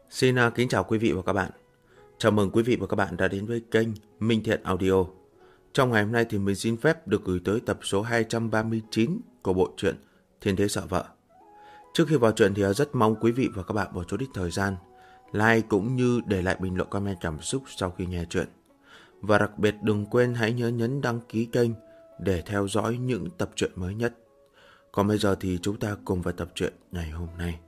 Xin kính chào quý vị và các bạn. Chào mừng quý vị và các bạn đã đến với kênh Minh Thiện Audio. Trong ngày hôm nay thì mình xin phép được gửi tới tập số 239 của bộ truyện Thiên Thế Sợ Vợ. Trước khi vào truyện thì rất mong quý vị và các bạn bỏ chút ít thời gian like cũng như để lại bình luận comment cảm xúc sau khi nghe truyện. Và đặc biệt đừng quên hãy nhớ nhấn đăng ký kênh để theo dõi những tập truyện mới nhất. Còn bây giờ thì chúng ta cùng vào tập truyện ngày hôm nay.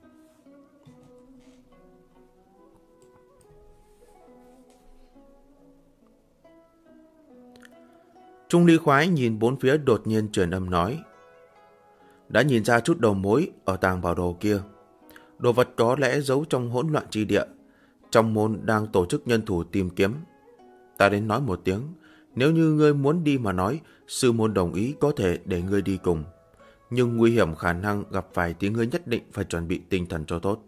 Trung Ly Khoái nhìn bốn phía đột nhiên truyền âm nói: đã nhìn ra chút đầu mối ở tàng bảo đồ kia. Đồ vật có lẽ giấu trong hỗn loạn chi địa. Trong môn đang tổ chức nhân thủ tìm kiếm. Ta đến nói một tiếng, nếu như ngươi muốn đi mà nói, sư môn đồng ý có thể để ngươi đi cùng. Nhưng nguy hiểm khả năng gặp phải thì ngươi nhất định phải chuẩn bị tinh thần cho tốt.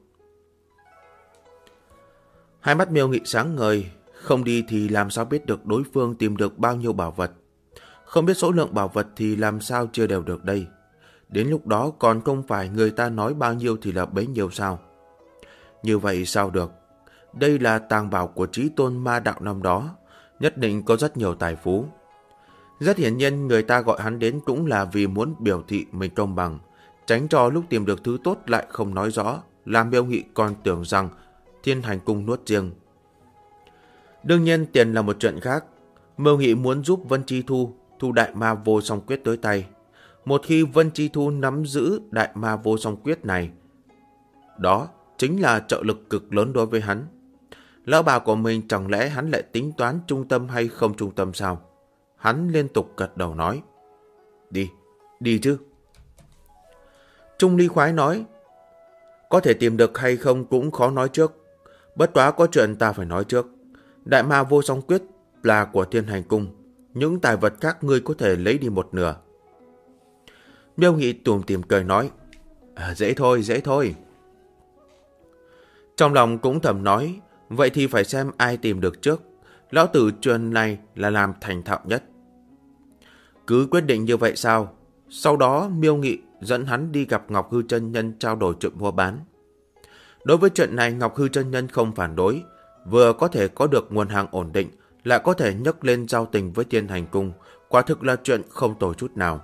Hai mắt Miêu Nghị sáng ngời, không đi thì làm sao biết được đối phương tìm được bao nhiêu bảo vật. Không biết số lượng bảo vật thì làm sao chia đều được đây. Đến lúc đó còn không phải người ta nói bao nhiêu thì là bấy nhiêu sao. Như vậy sao được. Đây là tàng bảo của Chí Tôn Ma Đạo năm đó, nhất định có rất nhiều tài phú. Rất hiển nhiên người ta gọi hắn đến cũng là vì muốn biểu thị mình công bằng, tránh cho lúc tìm được thứ tốt lại không nói rõ, làm Miêu Nghị còn tưởng rằng Thiên Hành Cung nuốt riêng. Đương nhiên tiền là một chuyện khác. Miêu Nghị muốn giúp Vân Chi Thu thu Đại Ma Vô Song Quyết tới tay. Một khi Vân Chi Thu nắm giữ Đại Ma Vô Song Quyết này, đó chính là trợ lực cực lớn đối với hắn. Lão bà của mình chẳng lẽ hắn lại tính toán trung tâm hay không trung tâm sao? Hắn liên tục gật đầu nói: đi, đi chứ. Trung Ly Khoái nói: có thể tìm được hay không cũng khó nói trước. Bất quá có chuyện ta phải nói trước. Đại Ma Vô Song Quyết là của Thiên Hành Cung. Những tài vật khác ngươi có thể lấy đi một nửa. Miêu Nghị tủm tỉm cười nói: dễ thôi, dễ thôi. Trong lòng cũng thầm nói: vậy thì phải xem ai tìm được trước. Lão tử chuyện này là làm thành thạo nhất. Cứ quyết định như vậy sao? Sau đó Miêu Nghị dẫn hắn đi gặp Ngọc Hư Chân Nhân trao đổi chuyện mua bán. Đối với chuyện này Ngọc Hư Chân Nhân không phản đối, vừa có thể có được nguồn hàng ổn định, lại có thể nhấc lên giao tình với Thiên Hành Cung, quả thực là chuyện không tồi chút nào.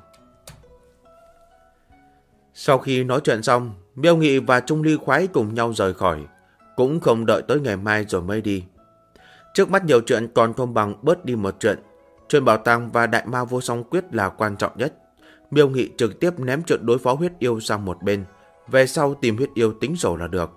Sau khi nói chuyện xong, Miêu Nghị và Trung Ly Khoái cùng nhau rời khỏi, cũng không đợi tới ngày mai rồi mới đi. Trước mắt nhiều chuyện còn không bằng bớt đi một chuyện. Chuyện bảo tàng và Đại Ma Vô Song Quyết là quan trọng nhất. Miêu Nghị trực tiếp ném chuyện đối phó huyết yêu sang một bên, về sau tìm huyết yêu tính sổ là được.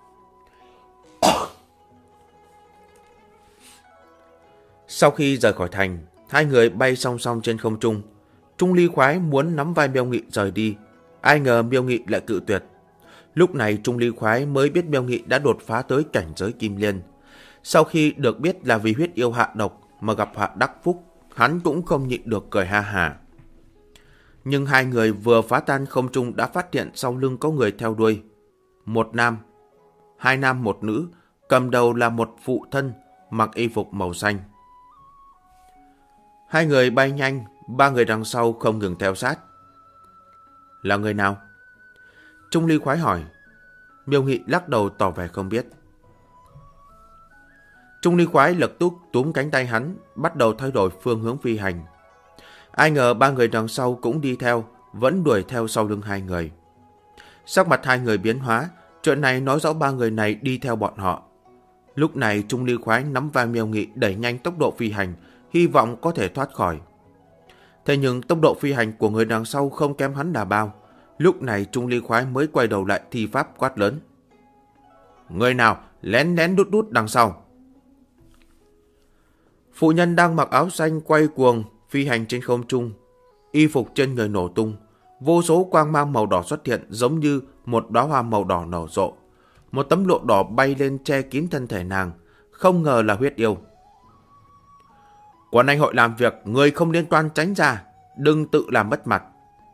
Sau khi rời khỏi thành, hai người bay song song trên không trung. Trung Ly Khoái muốn nắm vai Miêu Nghị rời đi, ai ngờ Miêu Nghị lại cự tuyệt. Lúc này Trung Ly Khoái mới biết Miêu Nghị đã đột phá tới cảnh giới Kim Liên. Sau khi được biết là vì huyết yêu hạ độc mà gặp họa đắc phúc, hắn cũng không nhịn được cười ha hả. Nhưng hai người vừa phá tan không trung đã phát hiện sau lưng có người theo đuôi. Một nam, hai nam một nữ, cầm đầu là một phụ thân mặc y phục màu xanh. Hai người bay nhanh, ba người đằng sau không ngừng theo sát. Là người nào? Trung Ly Khoái hỏi. Miêu Nghị lắc đầu tỏ vẻ không biết. Trung Ly Khoái lập tức túm cánh tay hắn, bắt đầu thay đổi phương hướng phi hành. Ai ngờ ba người đằng sau cũng đi theo, vẫn đuổi theo sau lưng hai người. Sắc mặt hai người biến hóa, chuyện này nói rõ ba người này đi theo bọn họ. Lúc này Trung Ly Khoái nắm vai Miêu Nghị đẩy nhanh tốc độ phi hành, hy vọng có thể thoát khỏi. Thế nhưng tốc độ phi hành của người đằng sau không kém hắn là bao. Lúc này Trung Ly Khoái mới quay đầu lại thi pháp quát lớn: người nào lén lén đút đút đằng sau? Phụ nhân đang mặc áo xanh quay cuồng phi hành trên không trung, y phục trên người nổ tung, vô số quang mang màu đỏ xuất hiện giống như một đóa hoa màu đỏ nở rộ. Một tấm lụa đỏ bay lên che kín thân thể nàng, không ngờ là huyết yêu. Quân anh hội làm việc, người không liên quan tránh ra, đừng tự làm mất mặt.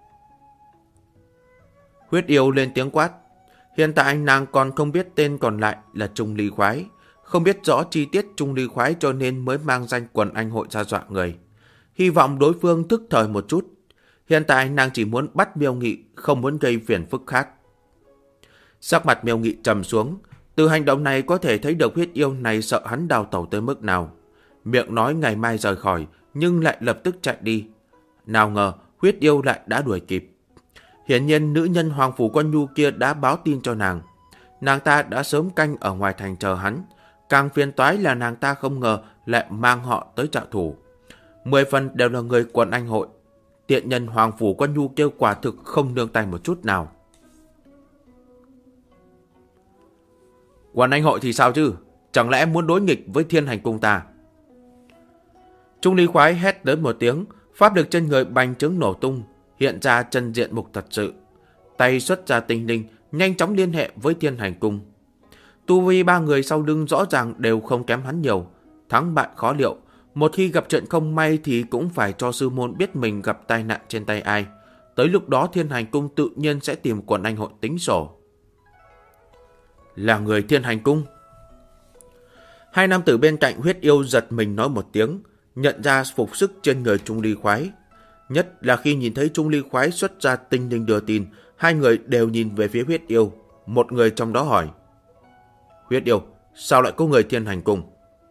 Huyết yêu lên tiếng quát. Hiện tại nàng còn không biết tên còn lại là Trung Ly Khoái, không biết rõ chi tiết Trung Ly Khoái cho nên mới mang danh quần anh hội ra dọa người. Hy vọng đối phương thức thời một chút. Hiện tại nàng chỉ muốn bắt Miêu Nghị, không muốn gây phiền phức khác. Sắc mặt Miêu Nghị trầm xuống, Từ hành động này có thể thấy được huyết yêu này sợ hắn đào tẩu tới mức nào. Miệng nói ngày mai rời khỏi, nhưng lại lập tức chạy đi. Nào ngờ, huyết yêu lại đã đuổi kịp. Hiển nhiên nữ nhân Hoàng Phủ Quan Nhu kia đã báo tin cho nàng. Nàng ta đã sớm canh ở ngoài thành chờ hắn. Càng phiền toái là nàng ta không ngờ lại mang họ tới trợ thủ. 10 phần đều là người quần anh hội. Tiện nhân Hoàng Phủ Quan Nhu kêu quả thực không nương tay một chút nào. Quần anh hội thì sao chứ? Chẳng lẽ muốn đối nghịch với Thiên Hành Cung ta? Trung Ly Khoái hét lớn một tiếng, pháp lực trên người bành trướng nổ tung, hiện ra chân diện mục thật sự. Tay xuất ra tinh linh, nhanh chóng liên hệ với Thiên Hành Cung. Tu vi ba người sau lưng rõ ràng đều không kém hắn nhiều, thắng bại khó liệu. Một khi gặp chuyện không may thì cũng phải cho sư môn biết mình gặp tai nạn trên tay ai. Tới lúc đó Thiên Hành Cung tự nhiên sẽ tìm quần anh hội tính sổ. Là người Thiên Hành Cung. Hai nam tử bên cạnh huyết yêu giật mình nói một tiếng, nhận ra phục sức trên người Trung Ly Khoái. Nhất là khi nhìn thấy Trung Ly Khoái xuất ra tinh linh đưa tin, hai người đều nhìn về phía huyết yêu. Một người trong đó hỏi: Huyết yêu, sao lại có người Thiên Hành Cung?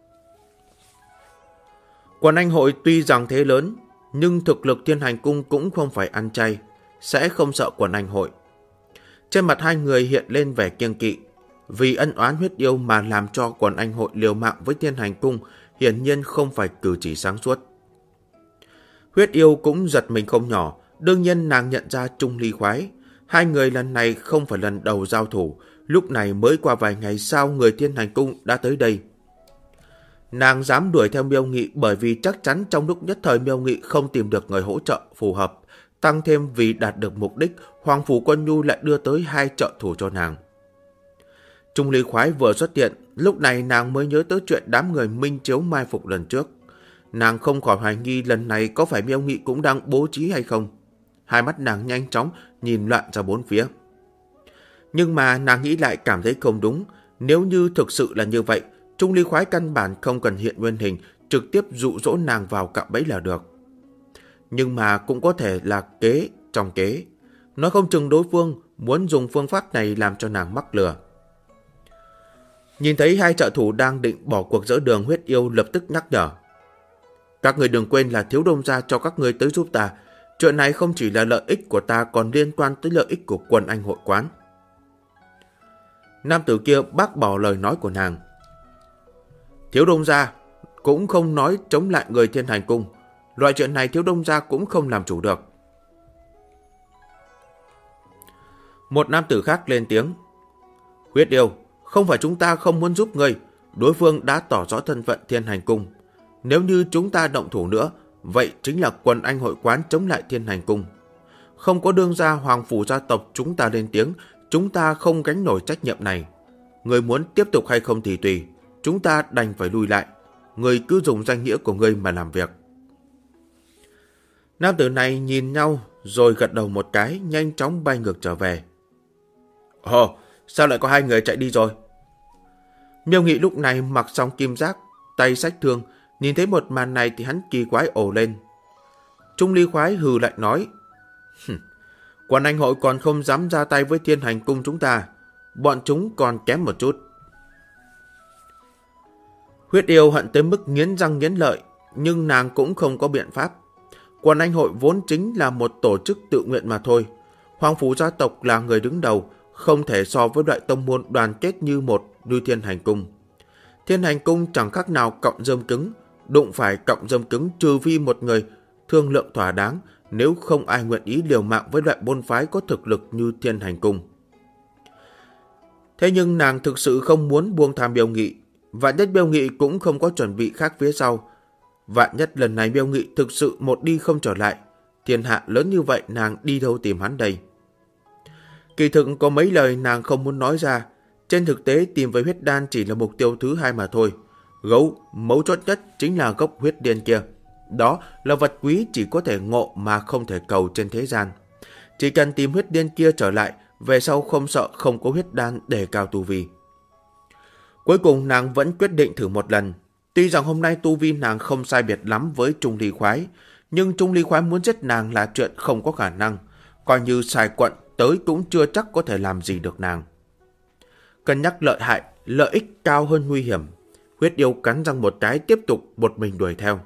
Quần anh hội tuy rằng thế lớn, nhưng thực lực Thiên Hành Cung cũng không phải ăn chay, sẽ không sợ quần anh hội. Trên mặt hai người hiện lên vẻ kiêng kỵ. Vì ân oán huyết yêu mà làm cho quần anh hội liều mạng với Thiên Hành Cung hiển nhiên không phải cử chỉ sáng suốt. Huyết yêu cũng giật mình không nhỏ, đương nhiên nàng nhận ra Trung Ly Khoái. Hai người lần này không phải lần đầu giao thủ, lúc này mới qua vài ngày sau người Thiên Hành Cung đã tới đây. Nàng dám đuổi theo Miêu Nghị bởi vì chắc chắn trong lúc nhất thời Miêu Nghị không tìm được người hỗ trợ phù hợp. Tăng thêm vì đạt được mục đích, Hoàng Phủ Quan Nhu lại đưa tới 2 trợ thủ cho nàng. Trung Ly Khoái vừa xuất hiện, lúc này nàng mới nhớ tới chuyện đám người minh chiếu mai phục lần trước. Nàng không khỏi hoài nghi lần này có phải Miêu Nghị cũng đang bố trí hay không. Hai mắt nàng nhanh chóng nhìn loạn ra bốn phía. Nhưng mà nàng nghĩ lại cảm thấy không đúng. Nếu như thực sự là như vậy, Trung Ly Khoái căn bản không cần hiện nguyên hình, trực tiếp dụ dỗ nàng vào cạm bẫy là được. Nhưng mà cũng có thể là kế trong kế. Nói không chừng đối phương muốn dùng phương pháp này làm cho nàng mắc lừa. Nhìn thấy hai trợ thủ đang định bỏ cuộc giữa đường, huyết yêu lập tức nhắc nhở: Các người đừng quên là Thiếu Đông gia cho các người tới giúp ta. Chuyện này không chỉ là lợi ích của ta còn liên quan tới lợi ích của quần anh hội quán. Nam tử kia bác bỏ lời nói của nàng. Thiếu Đông gia cũng không nói chống lại người Thiên Hành Cung. Loại chuyện này Thiếu Đông gia cũng không làm chủ được. Một nam tử khác lên tiếng: Huyết yêu, không phải chúng ta không muốn giúp ngươi, đối phương đã tỏ rõ thân phận Thiên Hành Cung. Nếu như chúng ta động thủ nữa, vậy chính là quần anh hội quán chống lại Thiên Hành Cung. Không có đương gia Hoàng Phủ gia tộc chúng ta lên tiếng, chúng ta không gánh nổi trách nhiệm này. Ngươi muốn tiếp tục hay không thì tùy, chúng ta đành phải lui lại. Ngươi cứ dùng danh nghĩa của ngươi mà làm việc. Nam tử này nhìn nhau rồi gật đầu một cái, nhanh chóng bay ngược trở về. Ồ, sao lại có hai người chạy đi rồi? Miêu Nghị lúc này mặc xong kim giáp, tay xách thương, nhìn thấy một màn này thì hắn kỳ quái ồ lên. Trung Ly Khoái hừ lại nói: Quần anh hội còn không dám ra tay với Thiên Hành Cung chúng ta, bọn chúng còn kém một chút. Huyết yêu hận tới mức nghiến răng nghiến lợi, nhưng nàng cũng không có biện pháp. Quần anh hội vốn chính là một tổ chức tự nguyện mà thôi. Hoàng Phủ gia tộc là người đứng đầu, không thể so với loại tông môn đoàn kết như Thiên Hành Cung. Thiên Hành Cung chẳng khác nào cọng rơm cứng, đụng phải cọng rơm cứng trừ phi một người thương lượng thỏa đáng, nếu không ai nguyện ý liều mạng với loại môn phái có thực lực như Thiên Hành Cung. Thế nhưng nàng thực sự không muốn buông tham Miêu Nghị, vạn nhất Miêu Nghị cũng không có chuẩn bị khác phía sau. Vạn nhất lần này Miêu Nghị thực sự một đi không trở lại, thiên hạ lớn như vậy nàng đi đâu tìm hắn đây? Kỳ thực có mấy lời nàng không muốn nói ra. Trên thực tế tìm với huyết đan chỉ là mục tiêu thứ 2 mà thôi. Gấu, mấu chốt nhất chính là gốc huyết điên kia. Đó là vật quý chỉ có thể ngộ mà không thể cầu trên thế gian. Chỉ cần tìm huyết điên kia trở lại, về sau không sợ không có huyết đan để cao tu vi. Cuối cùng nàng vẫn quyết định thử một lần. Tuy rằng hôm nay tu vi nàng không sai biệt lắm với Trung Ly Khoái, nhưng Trung Ly Khoái muốn giết nàng là chuyện không có khả năng. Coi như xài quận tới cũng chưa chắc có thể làm gì được nàng. Cân nhắc lợi hại, Lợi ích cao hơn nguy hiểm. Huyết yêu cắn răng một cái, tiếp tục một mình đuổi theo.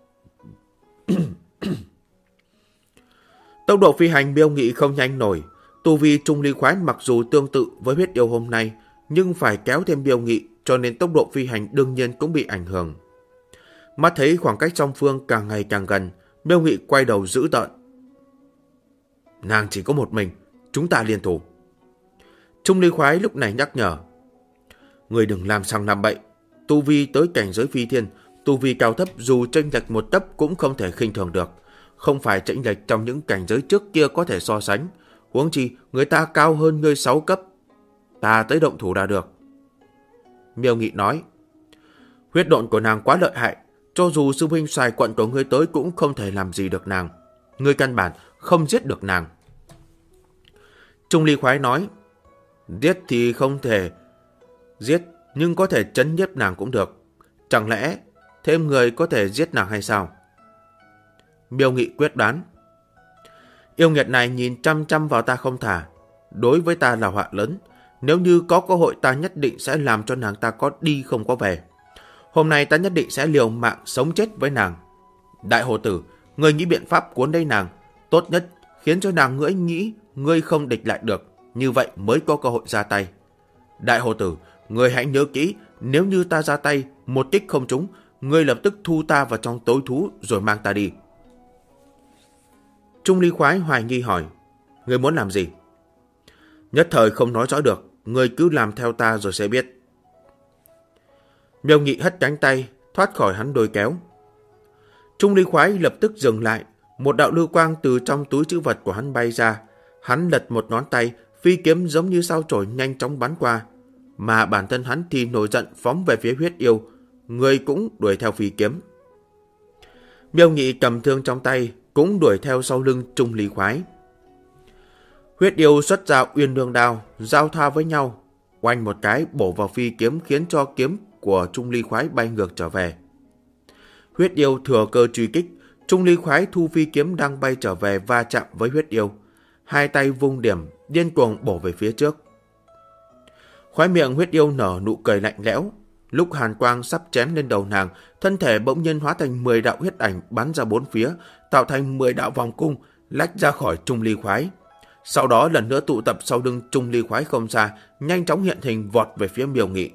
Tốc độ phi hành Miêu Nghị không nhanh nổi. Tu vi Trung Ly Khoái mặc dù tương tự với huyết yêu hôm nay, nhưng phải kéo thêm Miêu Nghị, cho nên tốc độ phi hành đương nhiên cũng bị ảnh hưởng. Mắt thấy khoảng cách song phương càng ngày càng gần, Miêu Nghị quay đầu dữ tợn. Nàng chỉ có một mình, chúng ta liên thủ. Trung Ly Khoái lúc này nhắc nhở. Người đừng làm sang làm bậy. Tu vi tới cảnh giới phi thiên, tu vi cao thấp dù chênh lệch một tấc cũng không thể khinh thường được. Không phải chênh lệch trong những cảnh giới trước kia có thể so sánh. Huống chi người ta cao hơn ngươi 6 cấp. Ta tới động thủ đã được. Miêu Nghị nói. Huyết độn của nàng quá lợi hại. Cho dù sư huynh xài quận của ngươi tới cũng không thể làm gì được nàng. Ngươi căn bản không giết được nàng. Trung Ly Khoái nói. Giết thì không thể giết, nhưng có thể trấn nhiếp nàng cũng được. Chẳng lẽ thêm người có thể giết nàng hay sao? Miêu Nghị quyết đoán. Yêu nghiệt này nhìn chăm chăm vào ta không thả. Đối với ta là họa lớn. Nếu như có cơ hội ta nhất định sẽ làm cho nàng ta có đi không có về. Hôm nay ta nhất định sẽ liều mạng sống chết với nàng. Đại hồ tử, ngươi nghĩ biện pháp cuốn lấy nàng. Tốt nhất khiến cho nàng nghĩ ngươi không địch lại được. Như vậy mới có cơ hội ra tay. Đại hồ tử, ngươi hãy nhớ kỹ, nếu như ta ra tay, một kích không trúng, ngươi lập tức thu ta vào trong tối thú rồi mang ta đi. Trung Ly Khoái hoài nghi hỏi, ngươi muốn làm gì? Nhất thời không nói rõ được, ngươi cứ làm theo ta rồi sẽ biết. Miêu Nghị hất cánh tay, thoát khỏi hắn đôi kéo. Trung Ly Khoái lập tức dừng lại, một đạo lưu quang từ trong túi trữ vật của hắn bay ra. Hắn lật một ngón tay, phi kiếm giống như sao chổi nhanh chóng bắn qua. Mà bản thân hắn thì nổi giận phóng về phía huyết yêu, người cũng đuổi theo phi kiếm. Miêu Nghị cầm thương trong tay, cũng đuổi theo sau lưng Trung Ly Khoái. Huyết yêu xuất ra uyên lương đao, giao thoa với nhau, oanh một cái bổ vào phi kiếm khiến cho kiếm của Trung Ly Khoái bay ngược trở về. Huyết yêu thừa cơ truy kích, Trung Ly Khoái thu phi kiếm đang bay trở về va chạm với huyết yêu. Hai tay vung điểm, điên cuồng bổ về phía trước. Khóe miệng huyết yêu nở nụ cười lạnh lẽo. Lúc hàn quang sắp chém lên đầu nàng, thân thể bỗng nhiên hóa thành 10 đạo huyết ảnh bắn ra bốn phía, tạo thành 10 đạo vòng cung, lách ra khỏi Trung Ly Khoái. Sau đó lần nữa tụ tập sau lưng Trung Ly Khoái không xa, nhanh chóng hiện hình vọt về phía Miêu Nghị.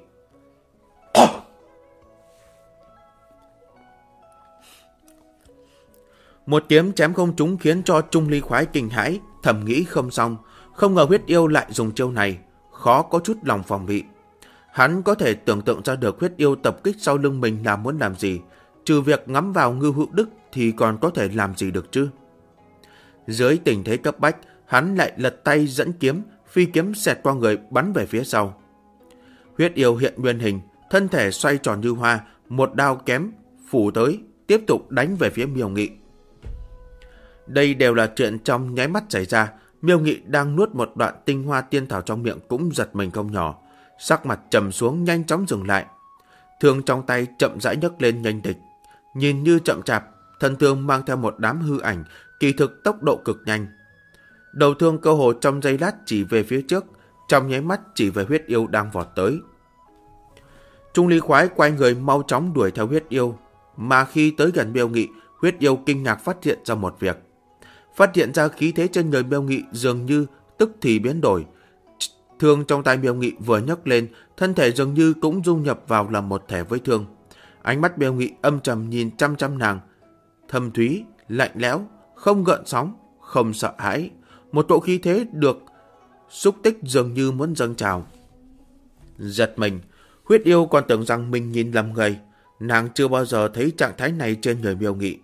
Một kiếm chém không trúng khiến cho Trung Ly Khoái kinh hãi, thầm nghĩ không xong, không ngờ huyết yêu lại dùng chiêu này, khó có chút lòng phòng bị. Hắn có thể tưởng tượng ra được huyết yêu tập kích sau lưng mình là muốn làm gì, trừ việc ngắm vào Ngưu Hữu Đức thì còn có thể làm gì được chứ. Dưới tình thế cấp bách, hắn lại lật tay dẫn kiếm, phi kiếm xẹt qua người bắn về phía sau. Huyết yêu hiện nguyên hình, thân thể xoay tròn như hoa, một đao kém phủ tới, tiếp tục đánh về phía Miêu Nghị. Đây đều là chuyện trong nháy mắt xảy ra. Miêu Nghị đang nuốt một đoạn tinh hoa tiên thảo trong miệng cũng giật mình không nhỏ, sắc mặt trầm xuống nhanh chóng dừng lại. Thương trong tay chậm rãi nhấc lên nhanh địch, nhìn như chậm chạp, thân thương mang theo một đám hư ảnh, kỳ thực tốc độ cực nhanh. Đầu thương cơ hồ trong giây lát chỉ về phía trước, trong nháy mắt chỉ về huyết yêu đang vọt tới. Trung Ly Khoái quay người mau chóng đuổi theo huyết yêu, mà khi tới gần Miêu Nghị, huyết yêu kinh ngạc phát hiện ra một việc. Phát hiện ra khí thế trên người Miêu Nghị dường như tức thì biến đổi. Thương trong tay Miêu Nghị vừa nhấc lên, thân thể dường như cũng dung nhập vào làm một thể với thương. Ánh mắt Miêu Nghị âm trầm nhìn chăm chăm nàng, thâm thúy, lạnh lẽo, không gợn sóng, không sợ hãi. Một cỗ khí thế được xúc tích dường như muốn dâng trào. Giật mình, huyết yêu còn tưởng rằng mình nhìn lầm người. Nàng chưa bao giờ thấy trạng thái này trên người Miêu Nghị.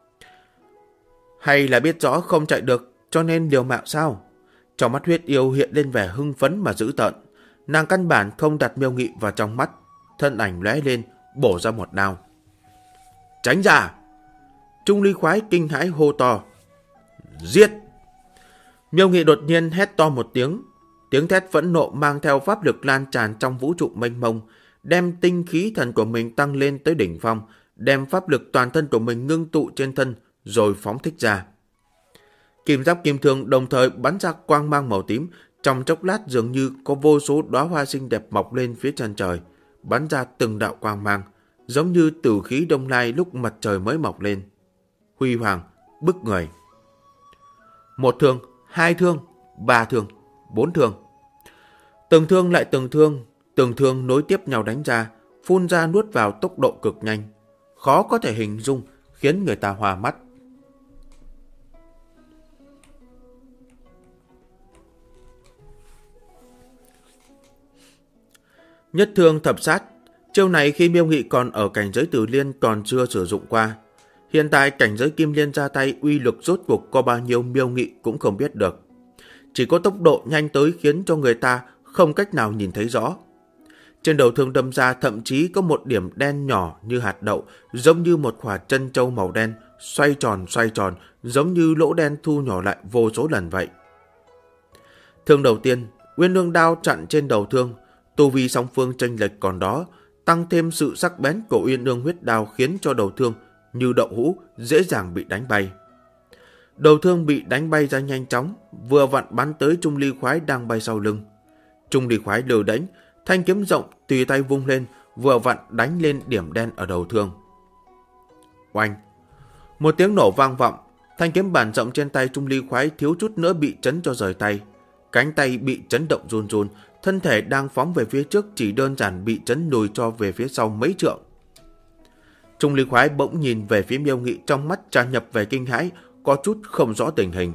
Hay là biết rõ không chạy được cho nên liều mạng sao? Trong mắt huyết yêu hiện lên vẻ hưng phấn mà dữ tợn. Nàng căn bản không đặt Miêu Nghị vào trong mắt, thân ảnh lóe lên, bổ ra một đao. Tránh ra! Trung Ly Khoái kinh hãi hô to. Giết! Miêu Nghị đột nhiên hét to một tiếng. Tiếng thét phẫn nộ mang theo pháp lực lan tràn trong vũ trụ mênh mông, đem tinh khí thần của mình tăng lên tới đỉnh phong, đem pháp lực toàn thân của mình ngưng tụ trên thân, rồi phóng thích ra. Kim giáp kim thương đồng thời bắn ra quang mang màu tím, Trong chốc lát dường như có vô số đóa hoa xinh đẹp mọc lên phía chân trời, bắn ra từng đạo quang mang, giống như tử khí đông lai lúc mặt trời mới mọc lên. Huy hoàng, bức người. 1 thương, 2 thương, 3 thương, 4 thương. Từng thương lại từng thương nối tiếp nhau đánh ra, phun ra nuốt vào tốc độ cực nhanh, khó có thể hình dung, khiến người ta hoa mắt. Nhất thương thập sát, chiêu này khi Miêu Nghị còn ở cảnh giới Tử Liên còn chưa sử dụng qua. Hiện tại cảnh giới Kim Liên ra tay, uy lực rốt cuộc có bao nhiêu Miêu Nghị cũng không biết được. Chỉ có tốc độ nhanh tới khiến cho người ta không cách nào nhìn thấy rõ. Trên đầu thương đâm ra thậm chí có một điểm đen nhỏ như hạt đậu, giống như một quả trân châu màu đen, xoay tròn, giống như lỗ đen thu nhỏ lại vô số lần vậy. Thương đầu tiên, Uyên Ương đao chặn trên đầu thương, tu vi song phương chênh lệch còn đó, tăng thêm sự sắc bén của Uyên Ương huyết đao khiến cho đầu thương như đậu hũ dễ dàng bị đánh bay. Đầu thương bị đánh bay ra nhanh chóng, vừa vặn bắn tới Trung Ly Khoái đang bay sau lưng. Trung Ly Khoái lờ đánh, thanh kiếm rộng tùy tay vung lên, vừa vặn đánh lên điểm đen ở đầu thương. Oanh! Một tiếng nổ vang vọng, thanh kiếm bản rộng trên tay Trung Ly Khoái thiếu chút nữa bị chấn cho rời tay. Cánh tay bị chấn động run run, thân thể đang phóng về phía trước chỉ đơn giản bị chấn lùi cho về phía sau mấy trượng. Trung Ly Khoái bỗng nhìn về phía Miêu Nghị, trong mắt tràn nhập về kinh hãi, có chút không rõ tình hình.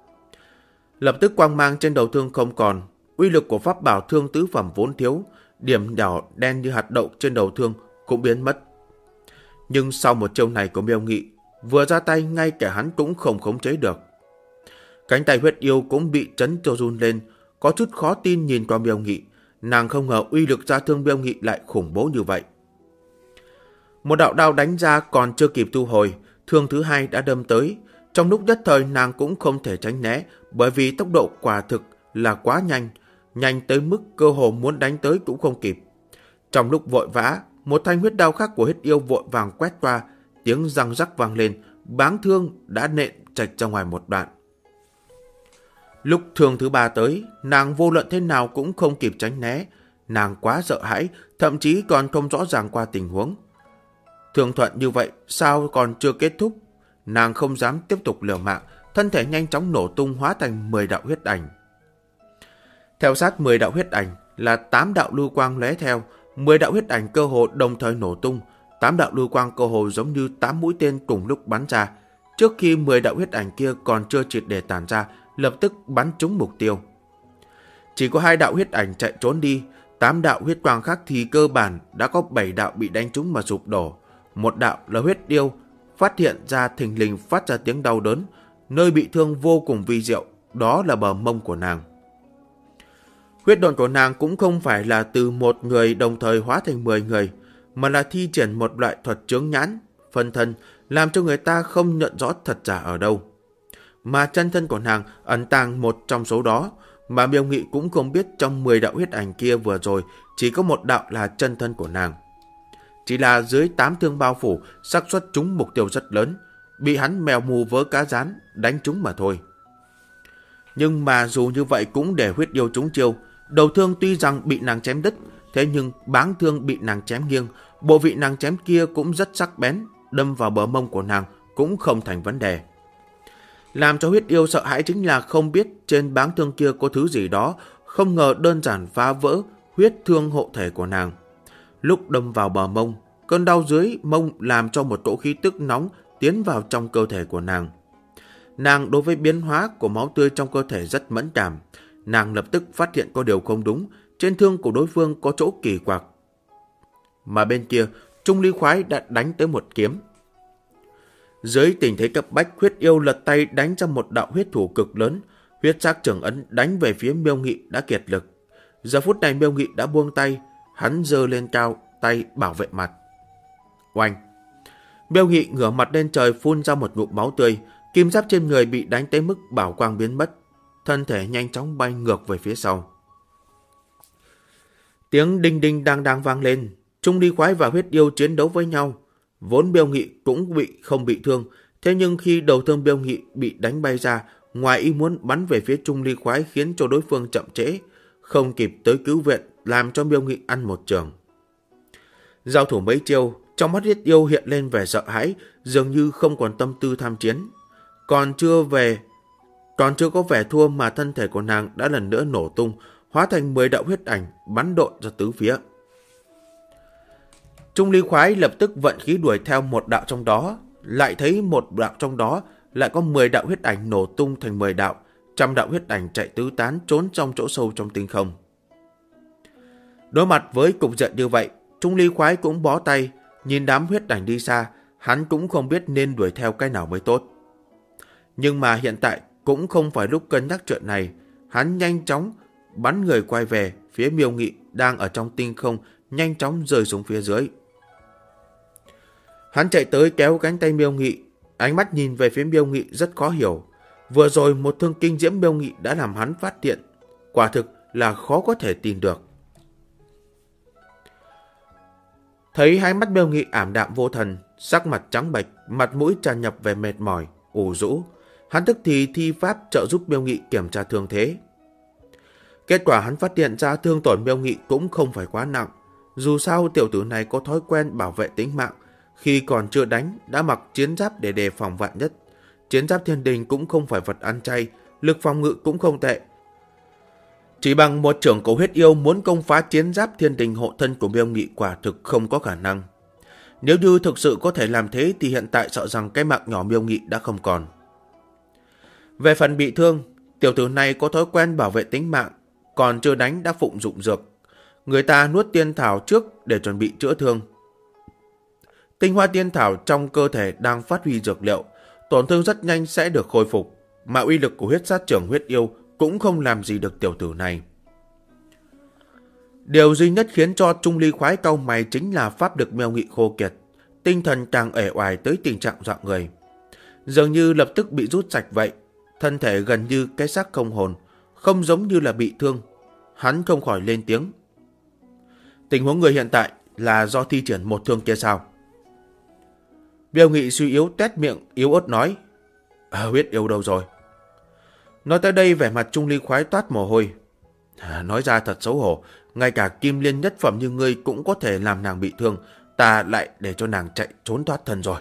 Lập tức quang mang trên đầu thương không còn, uy lực của pháp bảo thương tứ phẩm vốn thiếu, điểm nhỏ đen như hạt đậu trên đầu thương cũng biến mất. Nhưng sau một chiêu này của Miêu Nghị, vừa ra tay ngay cả hắn cũng không khống chế được. Cánh tay huyết yêu cũng bị chấn cho run lên, có chút khó tin nhìn qua Miêu Nghị, nàng không ngờ uy lực ra thương Miêu Nghị lại khủng bố như vậy. Một đạo đao đánh ra còn chưa kịp thu hồi, thương thứ hai đã đâm tới. Trong lúc nhất thời nàng cũng không thể tránh né, bởi vì tốc độ quả thực là quá nhanh, nhanh tới mức cơ hồ muốn đánh tới cũng không kịp. Trong lúc vội vã, một thanh huyết đao khác của huyết yêu vội vàng quét qua, tiếng răng rắc vang lên, báng thương đã nện chạch ra ngoài một đoạn. Lúc thương thứ ba tới, nàng vô luận thế nào cũng không kịp tránh né, nàng quá sợ hãi, thậm chí còn không rõ ràng qua tình huống. Thương thuận như vậy, sao còn chưa kết thúc? Nàng không dám tiếp tục liều mạng, thân thể nhanh chóng nổ tung hóa thành 10 đạo huyết ảnh. Theo sát 10 đạo huyết ảnh là 8 đạo lưu quang lóe theo, 10 đạo huyết ảnh cơ hồ đồng thời nổ tung, 8 đạo lưu quang cơ hồ giống như 8 mũi tên cùng lúc bắn ra. Trước khi 10 đạo huyết ảnh kia còn chưa triệt để tản ra, lập tức bắn trúng mục tiêu. Chỉ có 2 đạo huyết ảnh chạy trốn đi, 8 đạo huyết quang khác thì cơ bản đã có 7 đạo bị đánh trúng mà sụp đổ. Một đạo là huyết yêu, phát hiện ra thình lình phát ra tiếng đau đớn, nơi bị thương vô cùng vi diệu, đó là bờ mông của nàng. Huyết độn của nàng cũng không phải là từ một người đồng thời hóa thành 10 người, mà là thi triển một loại thuật chướng nhãn, phân thân, làm cho người ta không nhận rõ thật giả ở đâu. Mà chân thân của nàng ẩn tàng một trong số đó, mà Miêu Nghị cũng không biết trong 10 đạo huyết ảnh kia vừa rồi chỉ có một đạo là chân thân của nàng. Chỉ là dưới 8 thương bao phủ, xác suất trúng mục tiêu rất lớn, bị hắn mèo mù vớ cá rán đánh trúng mà thôi. Nhưng mà dù như vậy cũng để huyết yêu trúng chiêu, đầu thương tuy rằng bị nàng chém đứt, thế nhưng báng thương bị nàng chém nghiêng, bộ vị nàng chém kia cũng rất sắc bén, đâm vào bờ mông của nàng cũng không thành vấn đề. Làm cho huyết yêu sợ hãi chính là không biết trên báng thương kia có thứ gì đó, không ngờ đơn giản phá vỡ huyết thương hộ thể của nàng. Lúc đâm vào bờ mông, cơn đau dưới mông làm cho một cỗ khí tức nóng tiến vào trong cơ thể của nàng. Nàng đối với biến hóa của máu tươi trong cơ thể rất mẫn cảm. Nàng lập tức phát hiện có điều không đúng, trên thương của đối phương có chỗ kỳ quặc. Mà bên kia, Trung Ly Khoái đã đánh tới một kiếm. Dưới tình thế cấp bách, huyết yêu lật tay đánh ra một đạo huyết thủ cực lớn. Huyết sắc trường ấn đánh về phía Miêu Nghị đã kiệt lực. Giờ phút này Miêu Nghị đã buông tay, hắn giơ lên cao, tay bảo vệ mặt. Oanh! Miêu Nghị ngửa mặt lên trời phun ra một ngụm máu tươi, kim giáp trên người bị đánh tới mức bảo quang biến mất, thân thể nhanh chóng bay ngược về phía sau. Tiếng đinh đinh đang đang vang lên, Trung Ly Khoái và huyết yêu chiến đấu với nhau. Vốn Miêu Nghị cũng không bị thương, thế nhưng khi đầu thương Miêu Nghị bị đánh bay ra, ngoài ý muốn bắn về phía Trung Ly Khoái khiến cho đối phương chậm trễ, không kịp tới cứu viện, làm cho Miêu Nghị ăn một trường. Giao thủ mấy chiêu, trong mắt Huyết Yêu hiện lên vẻ sợ hãi, dường như không còn tâm tư tham chiến. Còn chưa có vẻ thua mà thân thể của nàng đã lần nữa nổ tung, hóa thành 10 đạo huyết ảnh bắn độn ra tứ phía. Trung Ly Khoái lập tức vận khí đuổi theo một đạo trong đó, lại thấy một đạo trong đó lại có 10 đạo huyết ảnh nổ tung thành 10 đạo, trăm đạo huyết ảnh chạy tứ tán trốn trong chỗ sâu trong tinh không. Đối mặt với cục diện như vậy, Trung Ly Khoái cũng bó tay, nhìn đám huyết ảnh đi xa, hắn cũng không biết nên đuổi theo cái nào mới tốt. Nhưng mà hiện tại cũng không phải lúc cân nhắc chuyện này, hắn nhanh chóng bắn người quay về phía Miêu Nghị đang ở trong tinh không, nhanh chóng rơi xuống phía dưới. Hắn chạy tới kéo cánh tay Miêu Nghị, ánh mắt nhìn về phía Miêu Nghị rất khó hiểu. Vừa rồi một thương kinh diễm Miêu Nghị đã làm hắn phát hiện, quả thực là khó có thể tin được. Thấy hai mắt Miêu Nghị ảm đạm vô thần, sắc mặt trắng bệch, mặt mũi tràn ngập vẻ mệt mỏi, ủ rũ, hắn tức thì thi pháp trợ giúp Miêu Nghị kiểm tra thương thế. Kết quả hắn phát hiện ra thương tổn Miêu Nghị cũng không phải quá nặng. Dù sao tiểu tử này có thói quen bảo vệ tính mạng, khi còn chưa đánh đã mặc chiến giáp để đề phòng vạn nhất. Chiến giáp thiên đình cũng không phải vật ăn chay, lực phòng ngự cũng không tệ. Chỉ bằng một trưởng cổ Huyết Yêu muốn công phá chiến giáp thiên đình hộ thân của Miêu Nghị quả thực không có khả năng. Nếu như thực sự có thể làm thế thì hiện tại sợ rằng cái mạng nhỏ Miêu Nghị đã không còn. Về phần bị thương, tiểu tử này có thói quen bảo vệ tính mạng, còn chưa đánh đã phụng dụng dược. Người ta nuốt tiên thảo trước để chuẩn bị chữa thương. Tinh hoa tiên thảo trong cơ thể đang phát huy dược liệu, tổn thương rất nhanh sẽ được khôi phục, mà uy lực của huyết sát trưởng Huyết Yêu cũng không làm gì được tiểu tử này. Điều duy nhất khiến cho Trung Ly Khoái cau mày chính là pháp lực Miêu Nghị khô kiệt, tinh thần càng uể oải tới tình trạng dọa người. Dường như lập tức bị rút sạch vậy, thân thể gần như cái xác không hồn, không giống như là bị thương. Hắn không khỏi lên tiếng. Tình huống người hiện tại là do thi triển một thương kia sao? Miêu Nghị suy yếu tét miệng, yếu ớt nói. Huyết Yêu đâu rồi? Nói tới đây vẻ mặt Trung Ly Khoái toát mồ hôi. Nói ra thật xấu hổ, ngay cả kim liên nhất phẩm như ngươi cũng có thể làm nàng bị thương, ta lại để cho nàng chạy trốn thoát thân rồi.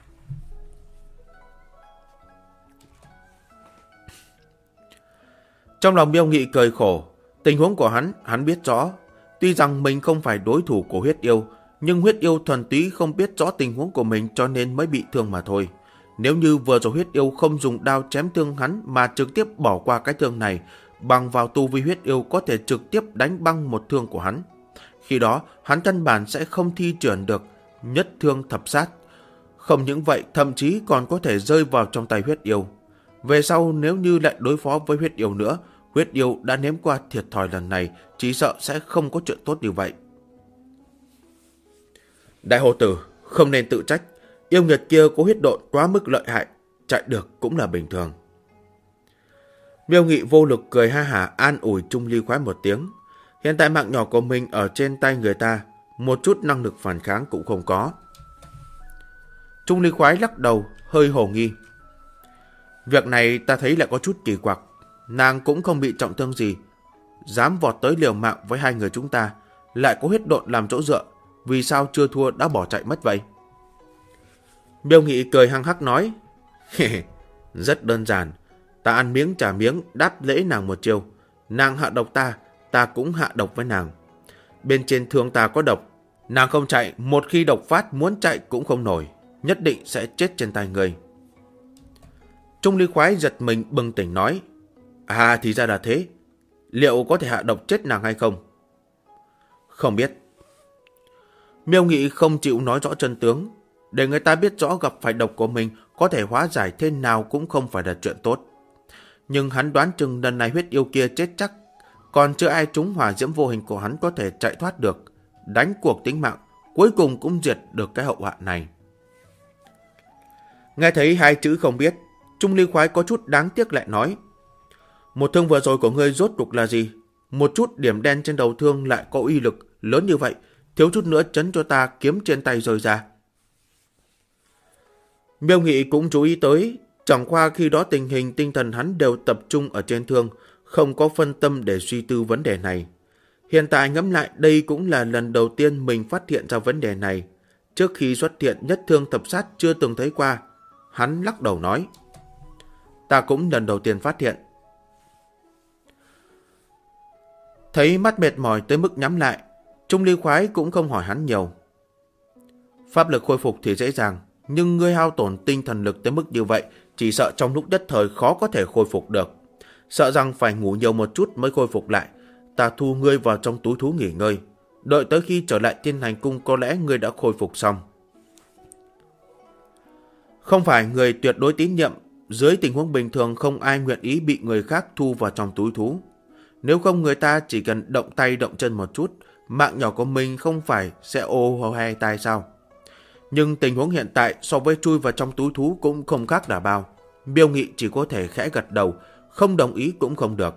Trong lòng Miêu Nghị cười khổ, tình huống của hắn biết rõ. Tuy rằng mình không phải đối thủ của Huyết Yêu, nhưng Huyết Yêu thuần túy không biết rõ tình huống của mình cho nên mới bị thương mà thôi. Nếu như vừa rồi Huyết Yêu không dùng đao chém thương hắn mà trực tiếp bỏ qua cái thương này, bằng vào tu vi Huyết Yêu có thể trực tiếp đánh băng một thương của hắn. Khi đó, hắn căn bản sẽ không thi triển được nhất thương thập sát. Không những vậy, thậm chí còn có thể rơi vào trong tay Huyết Yêu. Về sau nếu như lại đối phó với Huyết Yêu nữa, Huyết Yêu đã nếm qua thiệt thòi lần này, chỉ sợ sẽ không có chuyện tốt như vậy. Đại hồ tử, không nên tự trách. Yêu nghiệt kia có huyết độn quá mức lợi hại, chạy được cũng là bình thường. Miêu Nghị vô lực cười ha hả an ủi Trung Ly Khoái một tiếng. Hiện tại mạng nhỏ của mình ở trên tay người ta, một chút năng lực phản kháng cũng không có. Trung Ly Khoái lắc đầu, hơi hồ nghi. Việc này ta thấy lại có chút kỳ quặc. Nàng cũng không bị trọng thương gì, dám vọt tới liều mạng với hai người chúng ta, lại có huyết độn làm chỗ dựa, vì sao chưa thua đã bỏ chạy mất vậy? Miêu Nghị cười hăng hắc nói. Rất đơn giản, ta ăn miếng trả miếng đáp lễ nàng một chiều. Nàng hạ độc ta, ta cũng hạ độc với nàng. Bên trên thương ta có độc, nàng không chạy, một khi độc phát muốn chạy cũng không nổi, nhất định sẽ chết trên tay người. Trung Ly Khoái giật mình bừng tỉnh nói. Thì ra là thế. Liệu có thể hạ độc chết nàng hay không? Không biết. Miêu Nghị không chịu nói rõ chân tướng. Để người ta biết rõ gặp phải độc của mình có thể hóa giải thế nào cũng không phải là chuyện tốt. Nhưng hắn đoán chừng lần này Huyết Yêu kia chết chắc. Còn chưa ai trúng hỏa diễm vô hình của hắn có thể chạy thoát được. Đánh cuộc tính mạng, cuối cùng cũng diệt được cái hậu họa này. Nghe thấy hai chữ không biết, Trung Ly Khoái có chút đáng tiếc lại nói. Một thương vừa rồi của ngươi rốt cuộc là gì? Một chút điểm đen trên đầu thương lại có uy lực lớn như vậy, thiếu chút nữa chấn cho ta kiếm trên tay rơi ra. Miêu Nghị cũng chú ý tới, Chẳng qua khi đó tình hình tinh thần hắn đều tập trung ở trên thương, không có phân tâm để suy tư vấn đề này. Hiện tại ngẫm lại đây cũng là lần đầu tiên mình phát hiện ra vấn đề này. Trước khi xuất hiện nhất thương thập sát chưa từng thấy qua. Hắn lắc đầu nói. Ta cũng lần đầu tiên phát hiện. Thấy mắt mệt mỏi tới mức nhắm lại, Trung Ly Khoái cũng không hỏi hắn nhiều. Pháp lực khôi phục thì dễ dàng, nhưng ngươi hao tổn tinh thần lực tới mức như vậy, chỉ sợ trong lúc nhất thời khó có thể khôi phục được. Sợ rằng phải ngủ nhiều một chút mới khôi phục lại. Ta thu ngươi vào trong túi thú nghỉ ngơi. Đợi tới khi trở lại Thiên Hành Cung có lẽ ngươi đã khôi phục xong. Không phải người tuyệt đối tín nhiệm, dưới tình huống bình thường không ai nguyện ý bị người khác thu vào trong túi thú. Nếu không người ta chỉ cần động tay động chân một chút, mạng nhỏ của mình không phải sẽ ô hai tay sao? Nhưng tình huống hiện tại so với chui vào trong túi thú cũng không khác là bao. Miêu Nghị chỉ có thể khẽ gật đầu, không đồng ý cũng không được.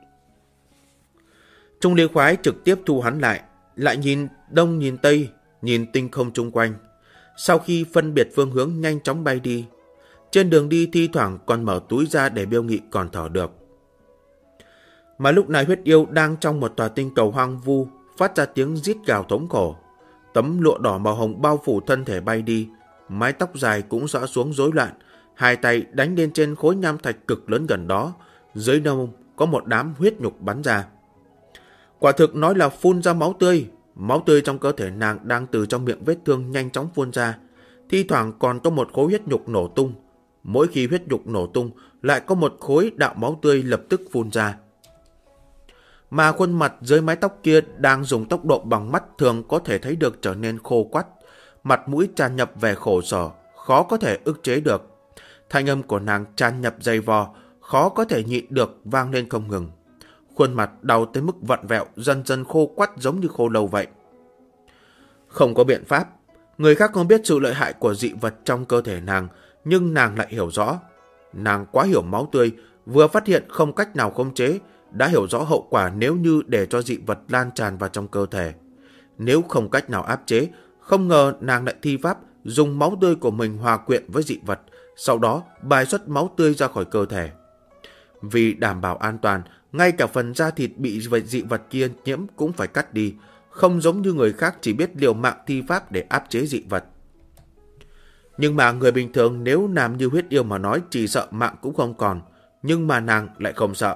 Trung Ly Khoái trực tiếp thu hắn lại nhìn đông nhìn tây, nhìn tinh không chung quanh. Sau khi phân biệt phương hướng nhanh chóng bay đi. Trên đường đi thi thoảng còn mở túi ra để Miêu Nghị còn thở được. Mà lúc này Huyết Yêu đang trong một tòa tinh cầu hoang vu, phát ra tiếng rít gào thống khổ. Tấm lụa đỏ màu hồng bao phủ thân thể bay đi, mái tóc dài cũng xõa xuống rối loạn, hai tay đánh lên trên khối nham thạch cực lớn gần đó, dưới nông có một đám huyết nhục bắn ra. Quả thực nói là phun ra máu tươi trong cơ thể nàng đang từ trong miệng vết thương nhanh chóng phun ra, thi thoảng còn có một khối huyết nhục nổ tung, mỗi khi huyết nhục nổ tung lại có một khối đạo máu tươi lập tức phun ra. Mà khuôn mặt dưới mái tóc kia đang dùng tốc độ bằng mắt thường có thể thấy được trở nên khô quắt, mặt mũi tràn nhập vẻ khổ sở, khó có thể ức chế được. Thanh âm của nàng tràn nhập dày vò, khó có thể nhịn được vang lên không ngừng. Khuôn mặt đau tới mức vặn vẹo, dần dần khô quắt giống như khô lâu vậy. Không có biện pháp, người khác không biết sự lợi hại của dị vật trong cơ thể nàng, nhưng nàng lại hiểu rõ. Nàng quá hiểu máu tươi, vừa phát hiện không cách nào khống chế, đã hiểu rõ hậu quả nếu như để cho dị vật lan tràn vào trong cơ thể. Nếu không cách nào áp chế, không ngờ nàng lại thi pháp dùng máu tươi của mình hòa quyện với dị vật, sau đó bài xuất máu tươi ra khỏi cơ thể. Vì đảm bảo an toàn, ngay cả phần da thịt bị dị vật kia nhiễm cũng phải cắt đi, không giống như người khác chỉ biết liều mạng thi pháp để áp chế dị vật. Nhưng mà người bình thường nếu làm như Huyết Yêu mà nói chỉ sợ mạng cũng không còn, nhưng mà nàng lại không sợ.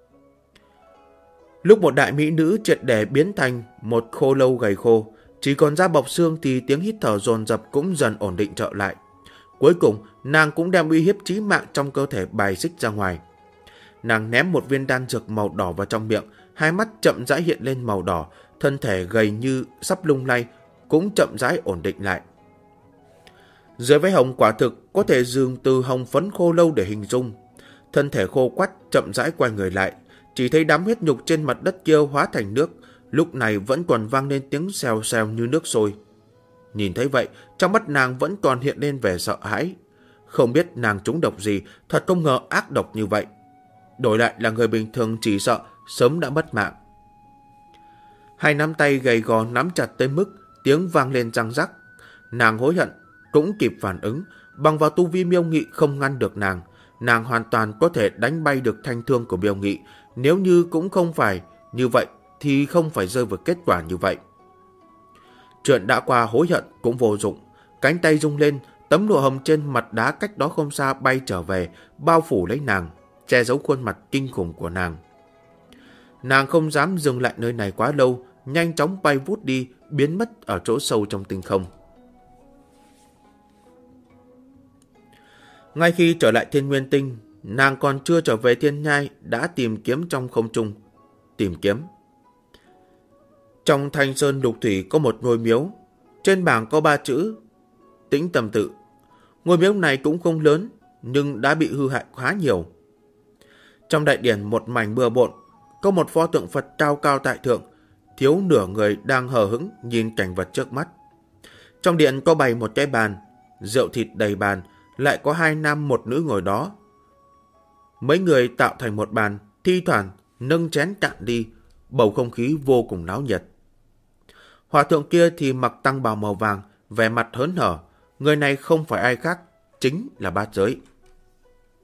Lúc một đại mỹ nữ triệt để biến thành một khô lâu gầy khô, chỉ còn da bọc xương thì tiếng hít thở dồn dập cũng dần ổn định trở lại. Cuối cùng, nàng cũng đem uy hiếp chí mạng trong cơ thể bài xích ra ngoài. Nàng ném một viên đan dược màu đỏ vào trong miệng, hai mắt chậm rãi hiện lên màu đỏ, thân thể gầy như sắp lung lay, cũng chậm rãi ổn định lại. Dưới váy hồng quả thực có thể dùng từ hồng phấn khô lâu để hình dung. Thân thể khô quắt chậm rãi quay người lại, chỉ thấy đám huyết nhục trên mặt đất kia hóa thành nước, lúc này vẫn còn vang lên tiếng xèo xèo như nước sôi. Nhìn thấy vậy, trong mắt nàng vẫn còn hiện lên vẻ sợ hãi. Không biết nàng trúng độc gì, thật không ngờ ác độc như vậy. Đổi lại là người bình thường chỉ sợ sớm đã mất mạng. Hai nắm tay gầy gò nắm chặt tới mức tiếng vang lên răng rắc. Nàng hối hận, cũng kịp phản ứng, bằng vào tu vi Miêu Nghị không ngăn được nàng. Nàng hoàn toàn có thể đánh bay được thanh thương của Miêu Nghị. Nếu như cũng không phải như vậy thì không phải rơi vào kết quả như vậy. Chuyện đã qua hối hận cũng vô dụng. Cánh tay rung lên, tấm lụa hồng trên mặt đá cách đó không xa bay trở về, bao phủ lấy nàng, che giấu khuôn mặt kinh khủng của nàng. Nàng không dám dừng lại nơi này quá lâu, nhanh chóng bay vút đi, biến mất ở chỗ sâu trong tinh không. Ngay khi trở lại Thiên Nguyên Tinh, nàng còn chưa trở về Thiên Nhai đã tìm kiếm trong không trung. Tìm kiếm. Trong Thanh Sơn Lục Thủy có một ngôi miếu, trên bảng có 3 chữ Tĩnh Tâm Tự. Ngôi miếu này cũng không lớn, nhưng đã bị hư hại khá nhiều. Trong đại điển một mảnh bừa bộn, có một pho tượng Phật cao cao tại thượng, thiếu nửa người đang hờ hững nhìn cảnh vật trước mắt. Trong điện có bày một cái bàn, rượu thịt đầy bàn, lại có 2 nam 1 nữ ngồi đó. Mấy người tạo thành một bàn, thi thoảng nâng chén cạn đi, bầu không khí vô cùng náo nhiệt. Hòa thượng kia thì mặc tăng bào màu vàng, vẻ mặt hớn hở, người này không phải ai khác, chính là Bát Giới.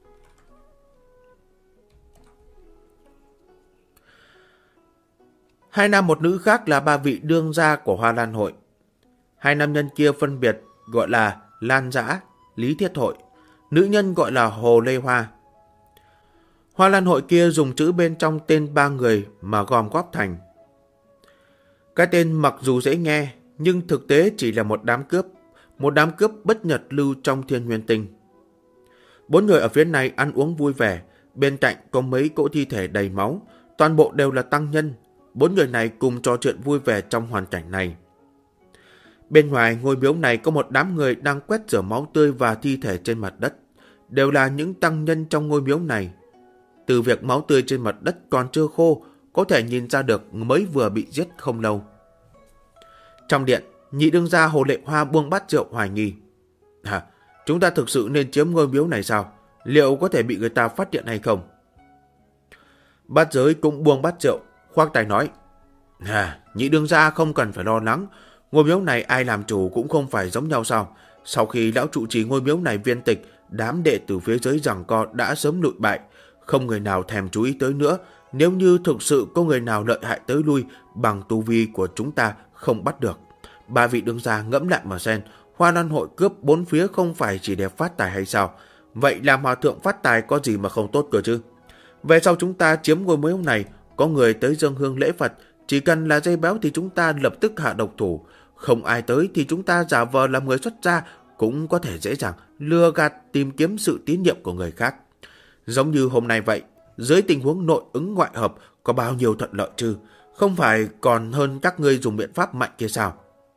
Hai nam một nữ khác là ba vị đương gia của Hoa Lan hội. Hai nam nhân kia phân biệt gọi là Lan Dã, Lý Thiết Hội, nữ nhân gọi là Hồ Lê Hoa. Hoa Lan hội kia dùng chữ bên trong tên ba người mà gom góp thành. Cái tên mặc dù dễ nghe, nhưng thực tế chỉ là một đám cướp bất nhật lưu trong Thiên Nguyên Tinh. Bốn người ở phía này ăn uống vui vẻ, bên cạnh có mấy cỗ thi thể đầy máu, toàn bộ đều là tăng nhân. Bốn người này cùng trò chuyện vui vẻ trong hoàn cảnh này. Bên ngoài ngôi miếu này có một đám người đang quét rửa máu tươi và thi thể trên mặt đất, đều là những tăng nhân trong ngôi miếu này. Từ việc máu tươi trên mặt đất còn chưa khô, có thể nhìn ra được mới vừa bị giết không lâu. Trong điện, nhị đương gia Hồ Lệ Hoa buông bát rượu hoài nghi. Chúng ta thực sự nên chiếm ngôi miếu này sao? Liệu có thể bị người ta phát hiện hay không? Bát Giới cũng buông bát rượu, khoác tay nói. Nhị đương gia không cần phải lo lắng. Ngôi miếu này ai làm chủ cũng không phải giống nhau sao? Sau khi lão trụ trì ngôi miếu này viên tịch, đám đệ tử phía dưới giằng co đã sớm lụi bại. Không người nào thèm chú ý tới nữa. Nếu như thực sự có người nào lợi hại tới lui, bằng tu vi của chúng ta không bắt được. Ba vị đương gia ngẫm lại mà xem, Hoa Lan hội cướp bốn phía không phải chỉ để phát tài hay sao? Vậy làm hòa thượng phát tài có gì mà không tốt cơ chứ? Về sau chúng ta chiếm ngôi miếu này, có người tới dâng hương lễ Phật, chỉ cần là dây béo thì chúng ta lập tức hạ độc thủ. Không ai tới thì chúng ta giả vờ làm người xuất gia, cũng có thể dễ dàng lừa gạt tìm kiếm sự tín nhiệm của người khác. Giống như hôm nay vậy, dưới tình huống nội ứng ngoại hợp có bao nhiêu thuận lợi chứ? Không phải còn hơn các ngươi dùng biện pháp mạnh kia sao?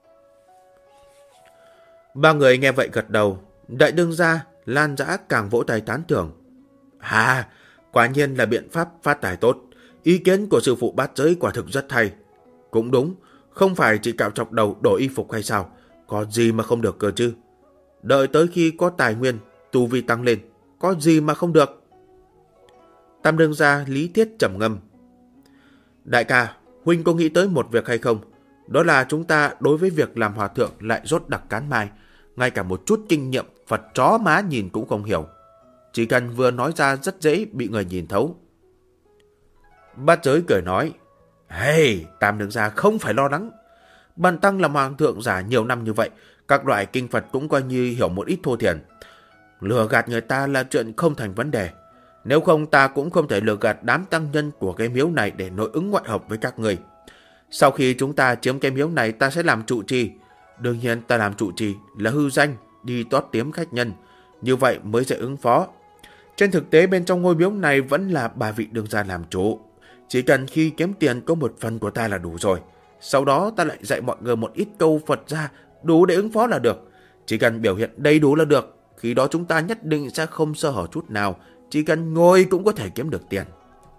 Ba người nghe vậy gật đầu. Đại đương gia Lan Dã càng vỗ tay tán thưởng. Quả nhiên là biện pháp phát tài tốt. Ý kiến của sư phụ Bát Giới quả thực rất hay. Cũng đúng, không phải chỉ cạo chọc đầu đổi y phục hay sao? Có gì mà không được cơ chứ? Đợi tới khi có tài nguyên, tu vi tăng lên, có gì mà không được? Tam đương gia Lý Thiết trầm ngâm. Đại ca, huynh có nghĩ tới một việc hay không? Đó là chúng ta đối với việc làm hòa thượng lại rốt đặc cán mai, ngay cả một chút kinh nghiệm Phật chó má nhìn cũng không hiểu. Chỉ cần vừa nói ra rất dễ bị người nhìn thấu. Bát Giới cười nói. Tam đương gia không phải lo lắng. Bần tăng làm hoàng thượng giả nhiều năm như vậy, các loại kinh Phật cũng coi như hiểu một ít thô thiển. Lừa gạt người ta là chuyện không thành vấn đề. Nếu không ta cũng không thể lừa gạt đám tăng nhân của cái miếu này để nội ứng ngoại hợp với các người. Sau khi chúng ta chiếm cái miếu này ta sẽ làm trụ trì. Đương nhiên ta làm trụ trì là hư danh, đi tót tiếm khách nhân. Như vậy mới dễ ứng phó. Trên thực tế bên trong ngôi miếu này vẫn là ba vị đương gia làm chủ. Chỉ cần khi kiếm tiền có một phần của ta là đủ rồi. Sau đó ta lại dạy mọi người một ít câu Phật ra, đủ để ứng phó là được. Chỉ cần biểu hiện đầy đủ là được. Khi đó chúng ta nhất định sẽ không sơ hở chút nào. Chỉ cần ngồi cũng có thể kiếm được tiền.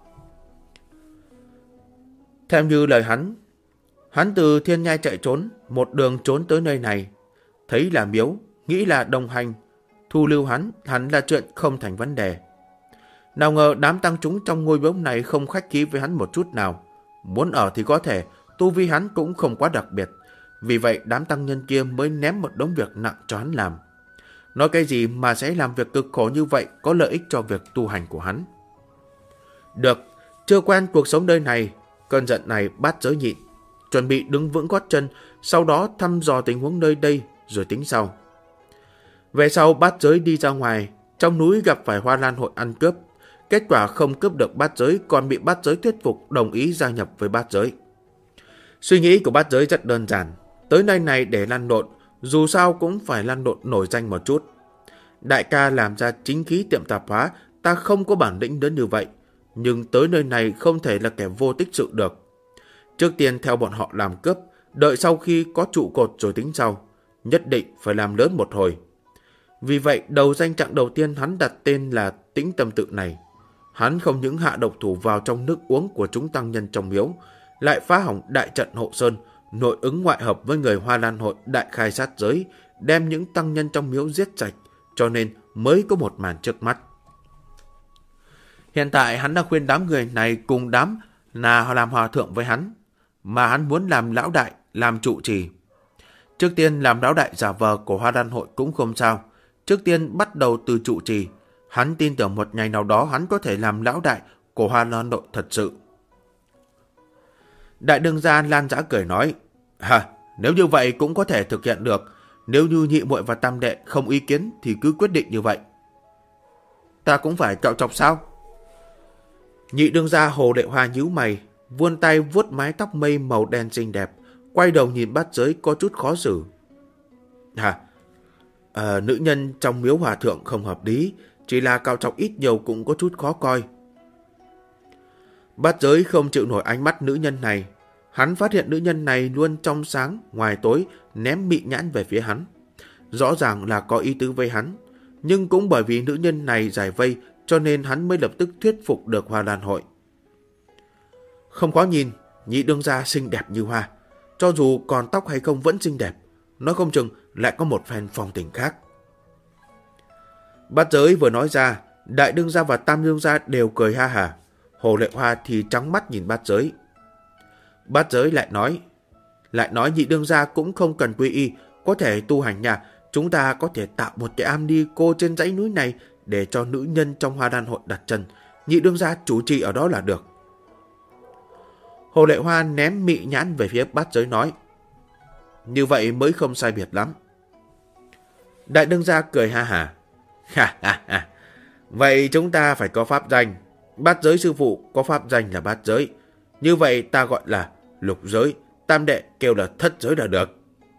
Theo như lời hắn từ Thiên Nhai chạy trốn, một đường trốn tới nơi này. Thấy là miếu, nghĩ là đồng hành, thu lưu hắn là chuyện không thành vấn đề. Nào ngờ đám tăng chúng trong ngôi miếu này không khách khí với hắn một chút nào. Muốn ở thì có thể, tu vi hắn cũng không quá đặc biệt. Vì vậy đám tăng nhân kia mới ném một đống việc nặng cho hắn làm. Nói cái gì mà sẽ làm việc cực khổ như vậy có lợi ích cho việc tu hành của hắn. Được, chưa quen cuộc sống nơi này, cơn giận này Bát Giới nhịn. Chuẩn bị đứng vững gót chân, sau đó thăm dò tình huống nơi đây rồi tính sau. Về sau Bát Giới đi ra ngoài, trong núi gặp phải Hoa Lan hội ăn cướp. Kết quả không cướp được Bát Giới, còn bị Bát Giới thuyết phục đồng ý gia nhập với Bát Giới. Suy nghĩ của Bát Giới rất đơn giản. Tới nơi này để lăn lộn, dù sao cũng phải lăn lộn nổi danh một chút. Đại ca làm ra chính khí tiệm tạp hóa, ta không có bản lĩnh đến như vậy. Nhưng tới nơi này không thể là kẻ vô tích sự được. Trước tiên theo bọn họ làm cướp, đợi sau khi có trụ cột rồi tính sau. Nhất định phải làm lớn một hồi. Vì vậy đầu danh trạng đầu tiên hắn đặt tên là Tĩnh Tâm Tự này. Hắn không những hạ độc thủ vào trong nước uống của chúng tăng nhân trong miếu, lại phá hỏng đại trận hộ sơn, nội ứng ngoại hợp với người Hoa Lan hội đại khai sát giới, đem những tăng nhân trong miếu giết sạch, cho nên mới có một màn trước mắt. Hiện tại hắn đang khuyên đám người này cùng đám là làm hòa thượng với hắn, mà hắn muốn làm lão đại, làm trụ trì. Trước tiên làm lão đại giả vờ của Hoa Lan hội cũng không sao. Trước tiên bắt đầu từ trụ trì. Hắn tin tưởng một ngày nào đó hắn có thể làm lão đại của Hoa Lan hội thật sự. Đại đương gia Lan Dã cười nói, nếu như vậy cũng có thể thực hiện được. Nếu như nhị muội và tam đệ không ý kiến thì cứ quyết định như vậy. Ta cũng phải cạo chọc sao? Nhị đương gia Hồ Lệ Hoa nhíu mày, vươn tay vuốt mái tóc mây màu đen xinh đẹp, quay đầu nhìn Bát Giới có chút khó xử. Nữ nhân trong miếu hòa thượng không hợp lý, chỉ là cạo chọc ít nhiều cũng có chút khó coi. Bát Giới không chịu nổi ánh mắt nữ nhân này. Hắn phát hiện nữ nhân này luôn trong sáng, ngoài tối, ném mị nhãn về phía hắn. Rõ ràng là có ý tứ với hắn. Nhưng cũng bởi vì nữ nhân này giải vây, cho nên hắn mới lập tức thuyết phục được Hoa Lan hội. Không khó nhìn, nhị đương gia xinh đẹp như hoa. Cho dù còn tóc hay không vẫn xinh đẹp. Nói không chừng lại có một phen phong tình khác. Bát Giới vừa nói ra, đại đương gia và tam đương gia đều cười ha hả. Hồ Lệ Hoa thì trắng mắt nhìn Bát Giới. Bát Giới lại nói nhị đương gia cũng không cần quy y, có thể tu hành nhà. Chúng ta có thể tạo một cái am ni cô trên dãy núi này để cho nữ nhân trong Hoa Đan hội đặt chân. Nhị đương gia chủ trì ở đó là được. Hồ Lệ Hoa ném mị nhãn về phía Bát Giới nói, như vậy mới không sai biệt lắm. Đại đương gia cười ha hả. Vậy chúng ta phải có pháp danh. Bát Giới sư phụ có pháp danh là Bát Giới. Như vậy ta gọi là Lục Giới, tam đệ kêu là Thất Giới là được.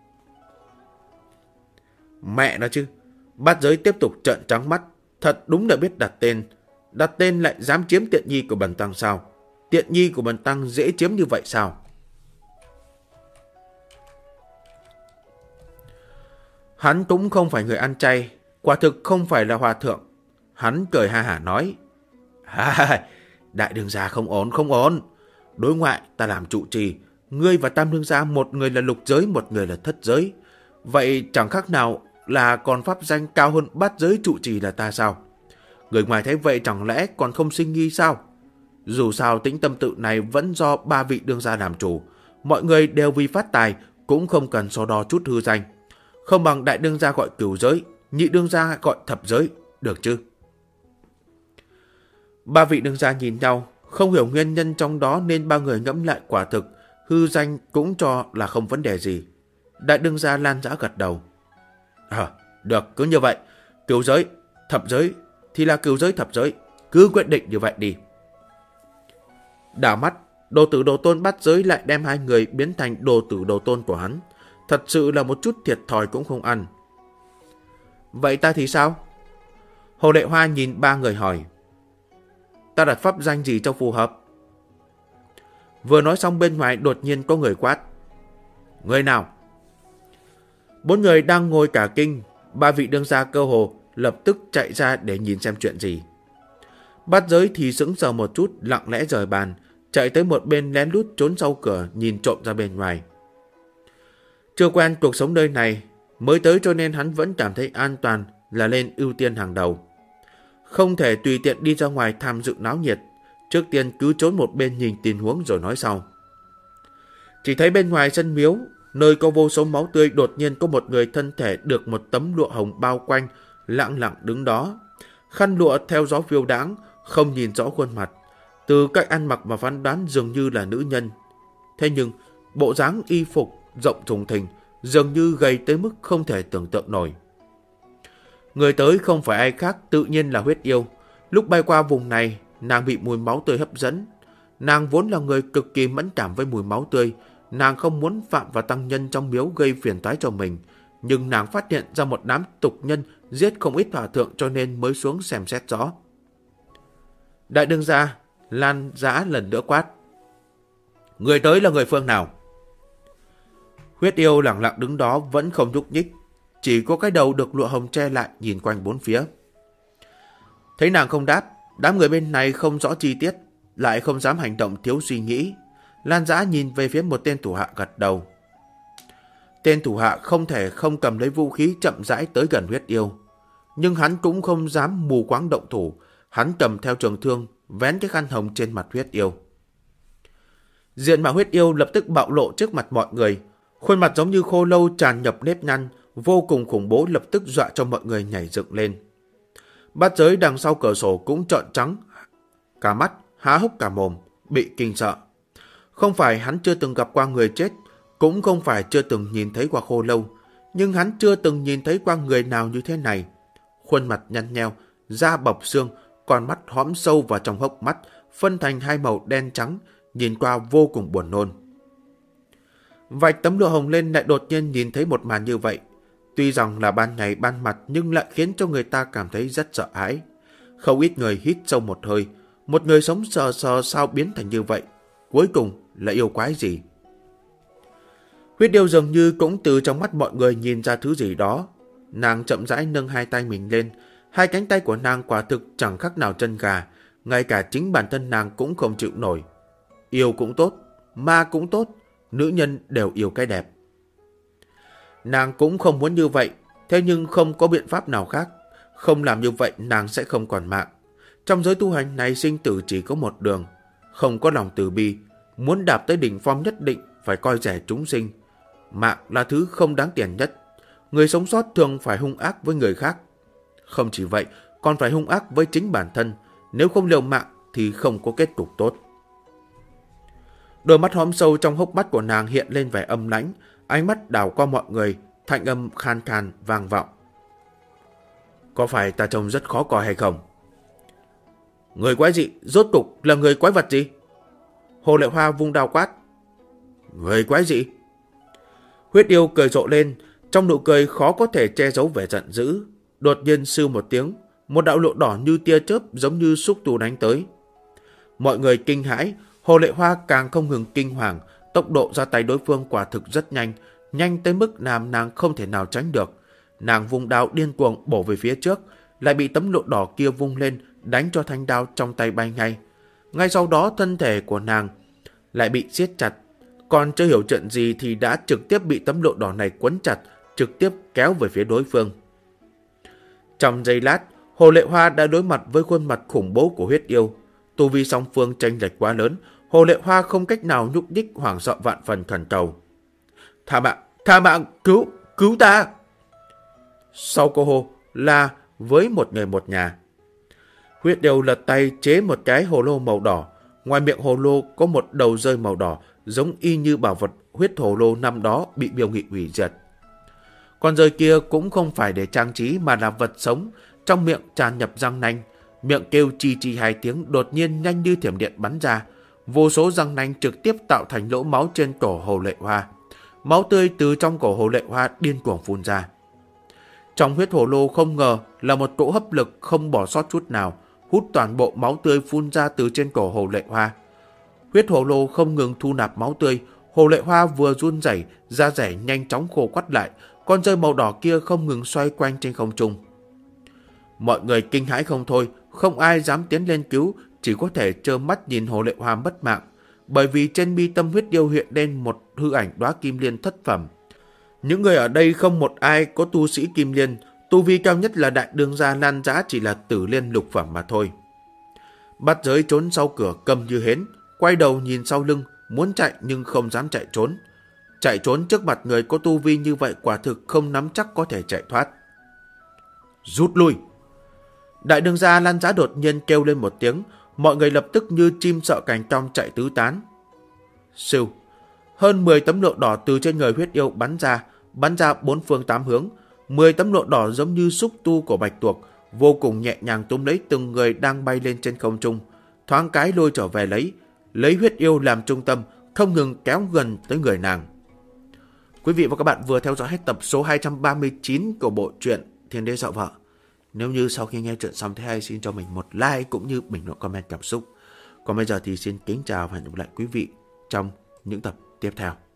Mẹ nó chứ. Bát Giới tiếp tục trợn trắng mắt. Thật đúng là biết đặt tên. Đặt tên lại dám chiếm tiện nhi của bần tăng sao? Tiện nhi của bần tăng dễ chiếm như vậy sao? Hắn cũng không phải người ăn chay, quả thực không phải là hòa thượng. Hắn cười ha hả nói, đại đương gia không ổn. Đối ngoại ta làm trụ trì, ngươi và tam đương gia một người là lục giới, một người là thất giới. Vậy chẳng khác nào là còn pháp danh cao hơn bát giới trụ trì là ta sao? Người ngoài thấy vậy chẳng lẽ còn không sinh nghi sao? Dù sao Tĩnh Tâm Tự này vẫn do ba vị đương gia làm chủ, mọi người đều vì phát tài, cũng không cần so đo chút hư danh. Không bằng đại đương gia gọi cửu giới, nhị đương gia gọi thập giới, được chứ? Ba vị đương gia nhìn nhau, không hiểu nguyên nhân trong đó nên ba người ngẫm lại quả thực, hư danh cũng cho là không vấn đề gì. Đại đương gia Lan Dã gật đầu. Được, cứ như vậy. Cửu giới, thập giới thì là cửu giới thập giới, cứ quyết định như vậy đi. Đảo mắt, đồ tử đồ tôn Bát Giới lại đem hai người biến thành đồ tử đồ tôn của hắn. Thật sự là một chút thiệt thòi cũng không ăn. Vậy ta thì sao? Hồ Lệ Hoa nhìn ba người hỏi. Ta đặt pháp danh gì cho phù hợp? Vừa nói xong bên ngoài đột nhiên có người quát. Người nào? Bốn người đang ngồi cả kinh. Ba vị đương gia cơ hồ lập tức chạy ra để nhìn xem chuyện gì. Bát Giới thì sững sờ một chút, lặng lẽ rời bàn, chạy tới một bên lén lút trốn sau cửa nhìn trộm ra bên ngoài. Chưa quen cuộc sống nơi này, mới tới cho nên hắn vẫn cảm thấy an toàn là lên ưu tiên hàng đầu. Không thể tùy tiện đi ra ngoài tham dự náo nhiệt, trước tiên cứ trốn một bên nhìn tình huống rồi nói sau. Chỉ thấy bên ngoài sân miếu, nơi có vô số máu tươi, đột nhiên có một người thân thể được một tấm lụa hồng bao quanh, lặng lặng đứng đó. Khăn lụa theo gió phiêu đãng, không nhìn rõ khuôn mặt. Từ cách ăn mặc mà phán đoán dường như là nữ nhân. Thế nhưng, bộ dáng y phục rộng thùng thình, dường như gầy tới mức không thể tưởng tượng nổi. Người tới không phải ai khác, tự nhiên là Huyết Yêu. Lúc bay qua vùng này, nàng bị mùi máu tươi hấp dẫn. Nàng vốn là người cực kỳ mẫn cảm với mùi máu tươi. Nàng không muốn phạm vào tăng nhân trong miếu gây phiền toái cho mình. Nhưng nàng phát hiện ra một đám tục nhân giết không ít hòa thượng cho nên mới xuống xem xét rõ. Đại đương gia Lan Dã lần nữa quát. Người tới là người phương nào? Huyết Yêu lặng lặng đứng đó vẫn không nhúc nhích, chỉ có cái đầu được lụa hồng che lại nhìn quanh bốn phía. Thấy nàng không đáp, đám người bên này không rõ chi tiết, lại không dám hành động thiếu suy nghĩ. Lan Dã nhìn về phía một tên thủ hạ gật đầu. Tên thủ hạ không thể không cầm lấy vũ khí chậm rãi tới gần Huyết Yêu. Nhưng hắn cũng không dám mù quáng động thủ, hắn cầm theo trường thương, vén cái khăn hồng trên mặt Huyết Yêu. Diện mạo Huyết Yêu lập tức bạo lộ trước mặt mọi người. Khuôn mặt giống như khô lâu tràn ngập nếp nhăn, vô cùng khủng bố, lập tức dọa cho mọi người nhảy dựng lên. Bát Giới đằng sau cửa sổ cũng trợn trắng cả mắt, há hốc cả mồm, bị kinh sợ. Không phải hắn chưa từng gặp qua người chết, cũng không phải chưa từng nhìn thấy qua khô lâu, nhưng hắn chưa từng nhìn thấy qua người nào như thế này. Khuôn mặt nhăn nheo, da bọc xương, con mắt hõm sâu vào trong hốc mắt, phân thành hai màu đen trắng, nhìn qua vô cùng buồn nôn. Vạch tấm lụa hồng lên lại đột nhiên nhìn thấy một màn như vậy. Tuy rằng là ban ngày ban mặt nhưng lại khiến cho người ta cảm thấy rất sợ hãi. Không ít người hít sâu một hơi, một người sống sờ sờ sao biến thành như vậy, cuối cùng là yêu quái gì? Huyết Điêu dường như cũng từ trong mắt mọi người nhìn ra thứ gì đó. Nàng chậm rãi nâng hai tay mình lên, hai cánh tay của nàng quả thực chẳng khác nào chân gà, ngay cả chính bản thân nàng cũng không chịu nổi. Yêu cũng tốt, ma cũng tốt, nữ nhân đều yêu cái đẹp. Nàng cũng không muốn như vậy, thế nhưng không có biện pháp nào khác. Không làm như vậy nàng sẽ không còn mạng. Trong giới tu hành này sinh tử chỉ có một đường, không có lòng từ bi, muốn đạp tới đỉnh phong nhất định phải coi rẻ chúng sinh. Mạng là thứ không đáng tiền nhất. Người sống sót thường phải hung ác với người khác. Không chỉ vậy, còn phải hung ác với chính bản thân. Nếu không liều mạng thì không có kết cục tốt. Đôi mắt hõm sâu trong hốc mắt của nàng hiện lên vẻ âm lãnh, ánh mắt đảo qua mọi người, thanh âm khan khan vang vọng. Có phải ta trông rất khó coi hay không? Người quái dị, rốt cục là người quái vật gì? Hồ Lệ Hoa vung đao quát. Người quái dị? Huyết Yêu cười rộ lên, trong nụ cười khó có thể che giấu vẻ giận dữ. Đột nhiên sư một tiếng, một đạo lụa đỏ như tia chớp giống như xúc tu đánh tới. Mọi người kinh hãi, Hồ Lệ Hoa càng không ngừng kinh hoàng, tốc độ ra tay đối phương quả thực rất nhanh, nhanh tới mức làm nàng không thể nào tránh được. Nàng vung đao điên cuồng bổ về phía trước, lại bị tấm lụa đỏ kia vung lên, đánh cho thanh đao trong tay bay ngay. Ngay sau đó thân thể của nàng lại bị siết chặt, còn chưa hiểu chuyện gì thì đã trực tiếp bị tấm lụa đỏ này quấn chặt, trực tiếp kéo về phía đối phương. Trong giây lát, Hồ Lệ Hoa đã đối mặt với khuôn mặt khủng bố của Huyết Yêu. Tu vi song phương chênh lệch quá lớn, Hồ Lệ Hoa không cách nào nhúc nhích, hoảng sợ vạn phần thần cầu. Tha mạng, cứu ta! Sau câu hô là với một người một nhà. Huyết Yêu lật tay chế một cái hồ lô màu đỏ, ngoài miệng hồ lô có một đầu rơi màu đỏ, giống y như bảo vật huyết hồ lô năm đó bị Miêu Nghị hủy diệt. Con rơi kia cũng không phải để trang trí mà là vật sống, trong miệng tràn nhập răng nanh, miệng kêu chi chi hai tiếng, đột nhiên nhanh như thiểm điện bắn ra. Vô số răng nanh trực tiếp tạo thành lỗ máu trên cổ Hồ Lệ Hoa. Máu tươi từ trong cổ Hồ Lệ Hoa điên cuồng phun ra. Trong huyết hồ lô không ngờ là một cỗ hấp lực không bỏ sót chút nào, hút toàn bộ máu tươi phun ra từ trên cổ Hồ Lệ Hoa. Huyết hồ lô không ngừng thu nạp máu tươi, Hồ Lệ Hoa vừa run rẩy, da rẻ nhanh chóng khô quắt lại, con rơi màu đỏ kia không ngừng xoay quanh trên không trung. Mọi người kinh hãi không thôi, không ai dám tiến lên cứu, chỉ có thể trơ mắt nhìn Hồ Lệ Hoa mất mạng, bởi vì trên mi tâm Huyết Yêu hiện lên một hư ảnh đóa kim liên thất phẩm. Những người ở đây không một ai có tu sĩ kim liên, tu vi cao nhất là đại đương gia Lan Dã chỉ là tử liên lục phẩm mà thôi. Bát Giới trốn sau cửa câm như hến, quay đầu nhìn sau lưng, muốn chạy nhưng không dám chạy trốn. Chạy trốn trước mặt người có tu vi như vậy quả thực không nắm chắc có thể chạy thoát. Rút lui! Đại đương gia Lan Dã đột nhiên kêu lên một tiếng, mọi người lập tức như chim sợ cành cong chạy tứ tán. Sưu! Hơn 10 tấm lụa đỏ từ trên người Huyết Yêu bắn ra bốn phương tám hướng. 10 tấm lụa đỏ giống như xúc tu của bạch tuộc, vô cùng nhẹ nhàng túm lấy từng người đang bay lên trên không trung, thoáng cái lôi trở về lấy Huyết Yêu làm trung tâm, không ngừng kéo gần tới người nàng. Quý vị và các bạn vừa theo dõi hết tập số 239 của bộ truyện Thiên Đế Dạo Vợ. Nếu như sau khi nghe chuyện xong thấy hay, xin cho mình một like cũng như bình luận comment cảm xúc. Còn bây giờ thì xin kính chào và hẹn gặp lại quý vị trong những tập tiếp theo.